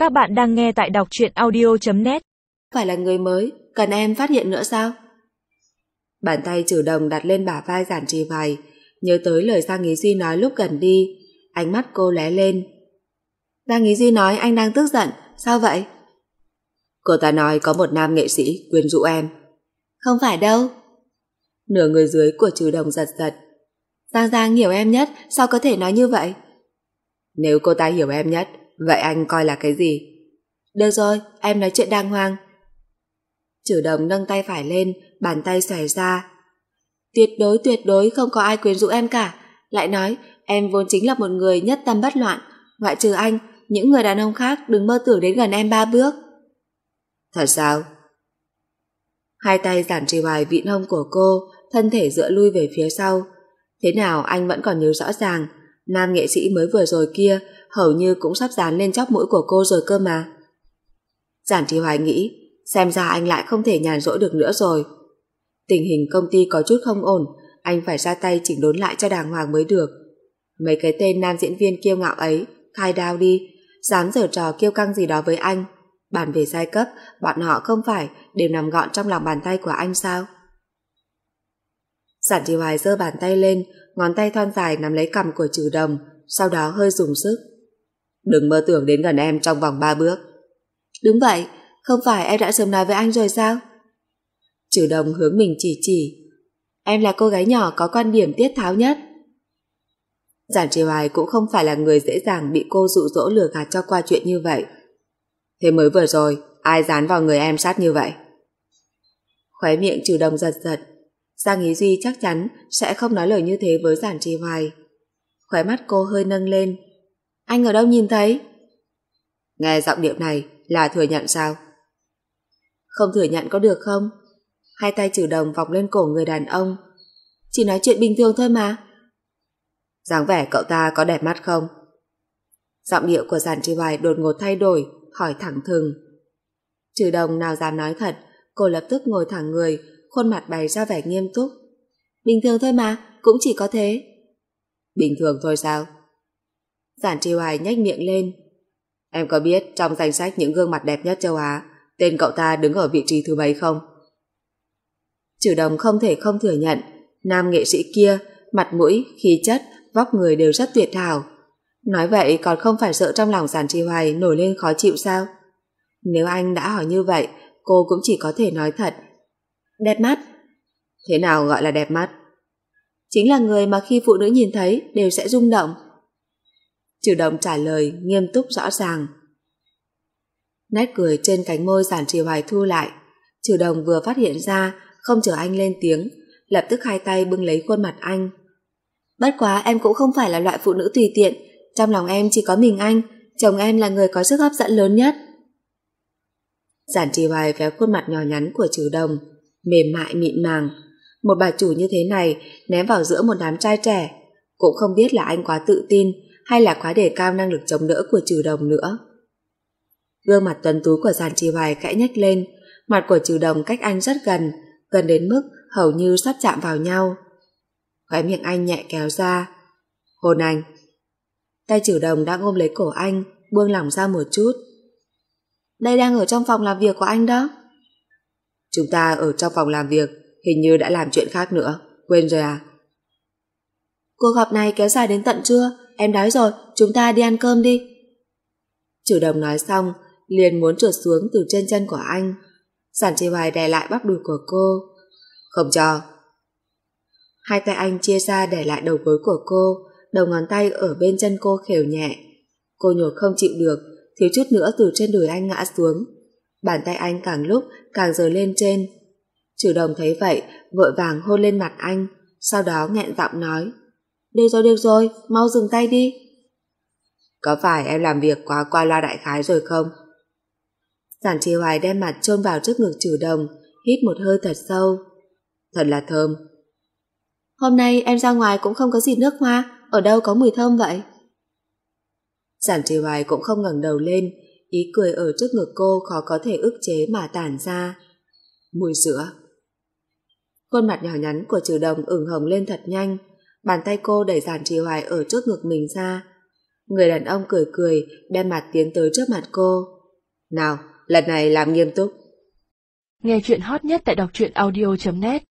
Các bạn đang nghe tại đọc truyện audio.net. Phải là người mới, cần em phát hiện nữa sao? Bàn tay Trừ Đồng đặt lên bả vai Giản Trì Hoài, nhớ tới lời Giang Ý Duy nói lúc gần đi, ánh mắt cô lóe lên. Giang Ý Duy nói anh đang tức giận, sao vậy? Cô ta nói có một nam nghệ sĩ quyến rũ em. Không phải đâu. Nửa người dưới của Trừ Đồng giật giật. Giang hiểu em nhất, sao có thể nói như vậy? Nếu cô ta hiểu em nhất, vậy anh coi là cái gì? Được rồi, em nói chuyện đàng hoàng. Trừ Đồng nâng tay phải lên, bàn tay xòe ra. Tuyệt đối không có ai quyến rũ em cả. Lại nói, em vốn chính là một người nhất tâm bất loạn. Ngoại trừ anh, những người đàn ông khác đừng mơ tưởng đến gần em 3 bước. Thật sao? Hai tay Giản Trì Hoài vịn hông của cô, thân thể dựa lui về phía sau. Thế nào anh vẫn còn nhớ rõ ràng, nam nghệ sĩ mới vừa rồi kia hầu như cũng sắp dán lên chóp mũi của cô rồi cơ mà. Giản Trì Hoài nghĩ, xem ra anh lại không thể nhàn rỗi được nữa rồi. Tình hình công ty có chút không ổn, anh phải ra tay chỉnh đốn lại cho đàng hoàng mới được. Mấy cái tên nam diễn viên kiêu ngạo ấy, khai đao đi, dám giở trò kiêu căng gì đó với anh. Bàn về giai cấp, bọn họ không phải đều nằm gọn trong lòng bàn tay của anh sao? Giản Trì Hoài giơ bàn tay lên, ngón tay thon dài nắm lấy cằm của Trừ Đồng, sau đó hơi dùng sức. Đừng mơ tưởng đến gần em trong vòng 3 bước. Đúng vậy, không phải em đã sớm nói với anh rồi sao? Trừ Đồng hướng mình chỉ. Em là cô gái nhỏ có quan điểm tiết tháo nhất. Giản Trì Hoài cũng không phải là người dễ dàng bị cô dụ dỗ lừa gạt cho qua chuyện như vậy. Thế mới vừa rồi, ai dán vào người em sát như vậy? Khóe miệng Trừ Đồng giật giật. Giang Ý Duy chắc chắn sẽ không nói lời như thế với Giản Trì Hoài. Khóe mắt cô hơi nâng lên. Anh ở đâu nhìn thấy? Nghe giọng điệu này là thừa nhận sao? Không thừa nhận có được không? Hai tay Trừ Đồng vòng lên cổ người đàn ông. Chỉ nói chuyện bình thường thôi mà. Dáng vẻ cậu ta có đẹp mắt không? Giọng điệu của Giản Trì Hoài đột ngột thay đổi, hỏi thẳng thừng. Trừ Đồng nào dám nói thật, cô lập tức ngồi thẳng người, khuôn mặt bày ra vẻ nghiêm túc. Bình thường thôi mà, cũng chỉ có thế. Bình thường thôi sao? Giản Trì Hoài nhếch miệng lên. Em có biết trong danh sách những gương mặt đẹp nhất châu Á, tên cậu ta đứng ở vị trí thứ mấy không? Trừ Đồng không thể không thừa nhận, nam nghệ sĩ kia, mặt mũi, khí chất, vóc người đều rất tuyệt hảo. Nói vậy còn không phải sợ trong lòng Giản Trì Hoài nổi lên khó chịu sao? Nếu anh đã hỏi như vậy, cô cũng chỉ có thể nói thật. Đẹp mắt. Thế nào gọi là đẹp mắt? Chính là người mà khi phụ nữ nhìn thấy đều sẽ rung động. Trừ Đồng trả lời nghiêm túc rõ ràng. Nét cười trên cánh môi Giản Trì Hoài thu lại. Trừ Đồng vừa phát hiện ra, không chờ anh lên tiếng, lập tức hai tay bưng lấy khuôn mặt anh. Bất quá em cũng không phải là loại phụ nữ tùy tiện, trong lòng em chỉ có mình anh, chồng em là người có sức hấp dẫn lớn nhất. Giản Trì Hoài véo khuôn mặt nhỏ nhắn của Trừ Đồng, mềm mại mịn màng. Một bà chủ như thế này ném vào giữa một đám trai trẻ, cũng không biết là anh quá tự tin hay là quá đề cao năng lực chống đỡ của Trừ Đồng nữa. Gương mặt tuấn tú của Giản Trì Hoài khẽ nhếch lên, mặt của Trừ Đồng cách anh rất gần, gần đến mức hầu như sắp chạm vào nhau. Khóe miệng anh nhẹ kéo ra. Hôn anh. Tay Trừ Đồng đã ôm lấy cổ anh, buông lỏng ra một chút. Đây đang ở trong phòng làm việc của anh đó. Chúng ta ở trong phòng làm việc, hình như đã làm chuyện khác nữa, quên rồi à? Cuộc họp này kéo dài đến tận trưa, em đói rồi, chúng ta đi ăn cơm đi. Trừ Đồng nói xong, liền muốn trượt xuống từ trên chân của anh. Giản Trì Hoài đè lại bắp đùi của cô. Không cho. Hai tay anh chia ra để lại đầu gối của cô, đầu ngón tay ở bên chân cô khều nhẹ. Cô nhột không chịu được, thiếu chút nữa từ trên đùi anh ngã xuống. Bàn tay anh càng lúc càng giơ lên trên. Trừ Đồng thấy vậy, vội vàng hôn lên mặt anh, sau đó nghẹn giọng nói. Được rồi, mau dừng tay đi. Có phải em làm việc quá qua loa đại khái rồi không? Giản Trì Hoài đem mặt chôn vào trước ngực Trừ Đồng, hít một hơi thật sâu. Thật là thơm. Hôm nay em ra ngoài cũng không có xịt nước hoa, ở đâu có mùi thơm vậy? Giản Trì Hoài cũng không ngẩng đầu lên, ý cười ở trước ngực cô khó có thể ức chế mà tản ra. Mùi sữa. Khuôn mặt nhỏ nhắn của Trừ Đồng ửng hồng lên thật nhanh, bàn tay cô đẩy Giản Trì Hoài ở trước ngực mình ra. Người đàn ông cười cười, đem mặt tiến tới trước mặt cô. Nào, lần này làm nghiêm túc. Nghe chuyện hot nhất tại đọc truyện audio.net